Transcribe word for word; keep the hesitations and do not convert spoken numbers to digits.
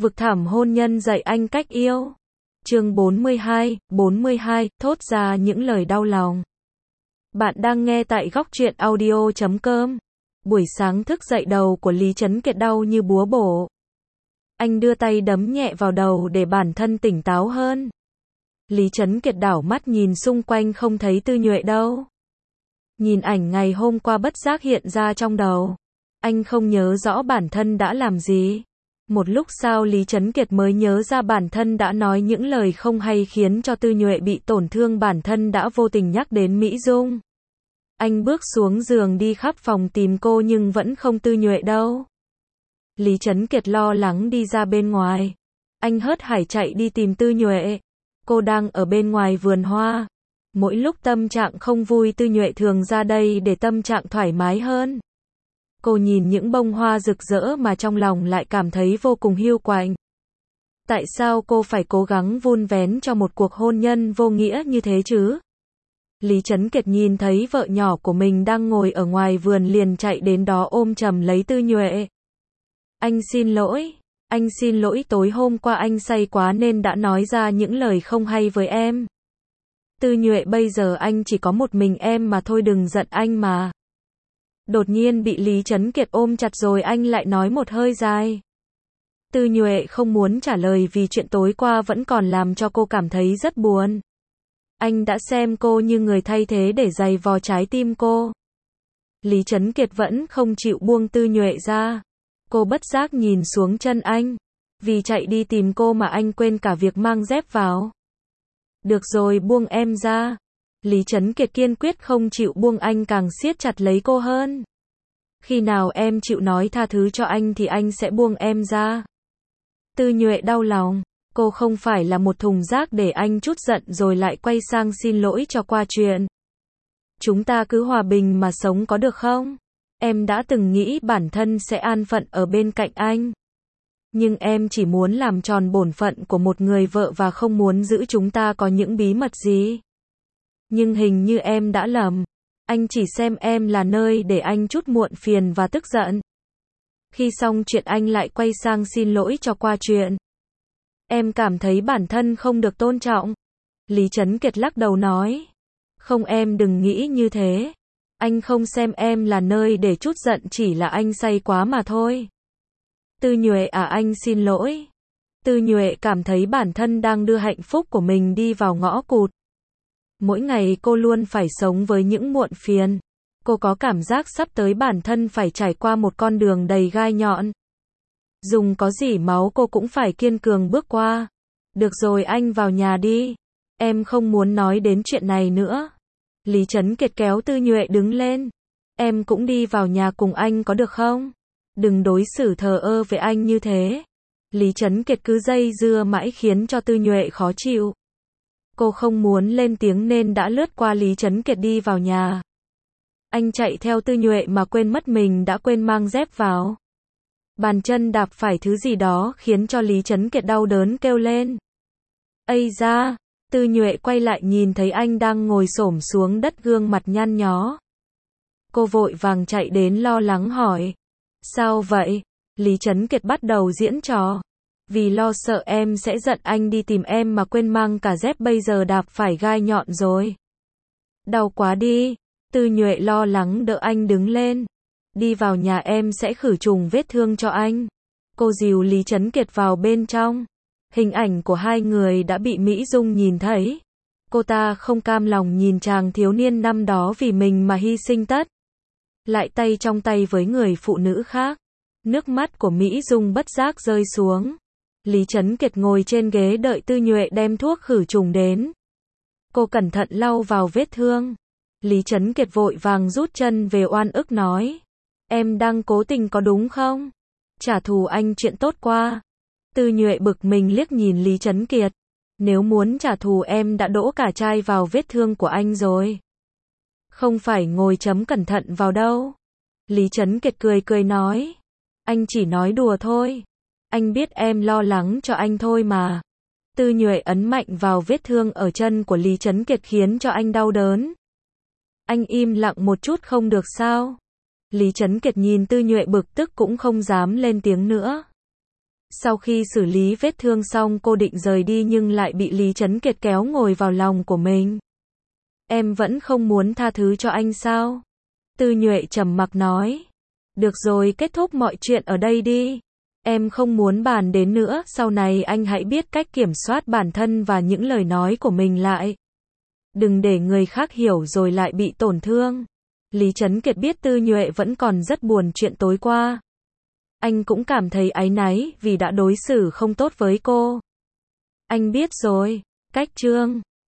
Vực thẳm hôn nhân dạy anh cách yêu. Chương bốn mươi hai, bốn mươi hai, thốt ra những lời đau lòng. Bạn đang nghe tại góc truyện audio chấm com. Buổi sáng thức dậy đầu của Lý Trấn Kiệt đau như búa bổ. Anh đưa tay đấm nhẹ vào đầu để bản thân tỉnh táo hơn. Lý Trấn Kiệt đảo mắt nhìn xung quanh không thấy Tư Nhuệ đâu. Nhìn ảnh ngày hôm qua bất giác hiện ra trong đầu. Anh không nhớ rõ bản thân đã làm gì. Một lúc sau Lý Trấn Kiệt mới nhớ ra bản thân đã nói những lời không hay khiến cho Tư Nhuệ bị tổn thương, bản thân đã vô tình nhắc đến Mỹ Dung. Anh bước xuống giường đi khắp phòng tìm cô nhưng vẫn không Tư Nhuệ đâu. Lý Trấn Kiệt lo lắng đi ra bên ngoài. Anh hớt hải chạy đi tìm Tư Nhuệ. Cô đang ở bên ngoài vườn hoa. Mỗi lúc tâm trạng không vui Tư Nhuệ thường ra đây để tâm trạng thoải mái hơn. Cô nhìn những bông hoa rực rỡ mà trong lòng lại cảm thấy vô cùng hiu quạnh. Tại sao cô phải cố gắng vun vén cho một cuộc hôn nhân vô nghĩa như thế chứ? Lý Trấn Kiệt nhìn thấy vợ nhỏ của mình đang ngồi ở ngoài vườn liền chạy đến đó ôm chầm lấy Tư Nhuệ. Anh xin lỗi, anh xin lỗi tối hôm qua anh say quá nên đã nói ra những lời không hay với em. Tư Nhuệ bây giờ anh chỉ có một mình em mà thôi, đừng giận anh mà. Đột nhiên bị Lý Trấn Kiệt ôm chặt rồi anh lại nói một hơi dài. Tư Nhuệ không muốn trả lời vì chuyện tối qua vẫn còn làm cho cô cảm thấy rất buồn. Anh đã xem cô như người thay thế để giày vò trái tim cô. Lý Trấn Kiệt vẫn không chịu buông Tư Nhuệ ra. Cô bất giác nhìn xuống chân anh. Vì chạy đi tìm cô mà anh quên cả việc mang dép vào. Được rồi, buông em ra. Lý Trấn Kiệt kiên quyết không chịu buông, anh càng siết chặt lấy cô hơn. Khi nào em chịu nói tha thứ cho anh thì anh sẽ buông em ra. Tư Nhuệ đau lòng. Cô không phải là một thùng rác để anh trút giận rồi lại quay sang xin lỗi cho qua chuyện. Chúng ta cứ hòa bình mà sống có được không? Em đã từng nghĩ bản thân sẽ an phận ở bên cạnh anh. Nhưng em chỉ muốn làm tròn bổn phận của một người vợ và không muốn giữ chúng ta có những bí mật gì. Nhưng hình như em đã lầm. Anh chỉ xem em là nơi để anh trút muộn phiền và tức giận. Khi xong chuyện anh lại quay sang xin lỗi cho qua chuyện. Em cảm thấy bản thân không được tôn trọng. Lý Trấn Kiệt lắc đầu nói. Không, em đừng nghĩ như thế. Anh không xem em là nơi để trút giận, chỉ là anh say quá mà thôi. Tư Nhuệ à, anh xin lỗi. Tư Nhuệ cảm thấy bản thân đang đưa hạnh phúc của mình đi vào ngõ cụt. Mỗi ngày cô luôn phải sống với những muộn phiền. Cô có cảm giác sắp tới bản thân phải trải qua một con đường đầy gai nhọn. Dùng có dỉ máu cô cũng phải kiên cường bước qua. Được rồi, anh vào nhà đi. Em không muốn nói đến chuyện này nữa. Lý Trấn Kiệt kéo Tư Nhuệ đứng lên. Em cũng đi vào nhà cùng anh có được không? Đừng đối xử thờ ơ với anh như thế. Lý Trấn Kiệt cứ dây dưa mãi khiến cho Tư Nhuệ khó chịu. Cô không muốn lên tiếng nên đã lướt qua Lý Trấn Kiệt đi vào nhà. Anh chạy theo Tư Nhuệ mà quên mất mình đã quên mang dép vào. Bàn chân đạp phải thứ gì đó khiến cho Lý Trấn Kiệt đau đớn kêu lên. Ây da! Tư Nhuệ quay lại nhìn thấy anh đang ngồi xổm xuống đất, gương mặt nhăn nhó. Cô vội vàng chạy đến lo lắng hỏi. Sao vậy? Lý Trấn Kiệt bắt đầu diễn trò. Vì lo sợ em sẽ giận anh đi tìm em mà quên mang cả dép, bây giờ đạp phải gai nhọn rồi. Đau quá đi. Tư Nhuệ lo lắng đỡ anh đứng lên. Đi vào nhà, em sẽ khử trùng vết thương cho anh. Cô dìu Lý Trấn Kiệt vào bên trong. Hình ảnh của hai người đã bị Mỹ Dung nhìn thấy. Cô ta không cam lòng nhìn chàng thiếu niên năm đó vì mình mà hy sinh tất. Lại tay trong tay với người phụ nữ khác. Nước mắt của Mỹ Dung bất giác rơi xuống. Lý Trấn Kiệt ngồi trên ghế đợi Tư Nhuệ đem thuốc khử trùng đến. Cô cẩn thận lau vào vết thương. Lý Trấn Kiệt vội vàng rút chân về oan ức nói. Em đang cố tình có đúng không? Trả thù anh chuyện tốt qua. Tư Nhuệ bực mình liếc nhìn Lý Trấn Kiệt. Nếu muốn trả thù em đã đổ cả chai vào vết thương của anh rồi. Không phải ngồi chấm cẩn thận vào đâu. Lý Trấn Kiệt cười cười nói. Anh chỉ nói đùa thôi. Anh biết em lo lắng cho anh thôi mà. Tư Nhuệ ấn mạnh vào vết thương ở chân của Lý Trấn Kiệt khiến cho anh đau đớn. Anh im lặng một chút không được sao? Lý Trấn Kiệt nhìn Tư Nhuệ bực tức cũng không dám lên tiếng nữa. Sau khi xử lý vết thương xong cô định rời đi nhưng lại bị Lý Trấn Kiệt kéo ngồi vào lòng của mình. Em vẫn không muốn tha thứ cho anh sao? Tư Nhuệ trầm mặc nói. Được rồi, kết thúc mọi chuyện ở đây đi. Em không muốn bàn đến nữa, sau này anh hãy biết cách kiểm soát bản thân và những lời nói của mình lại. Đừng để người khác hiểu rồi lại bị tổn thương. Lý Trấn Kiệt biết Tư Nhuệ vẫn còn rất buồn chuyện tối qua. Anh cũng cảm thấy áy náy vì đã đối xử không tốt với cô. Anh biết rồi, cách Trương.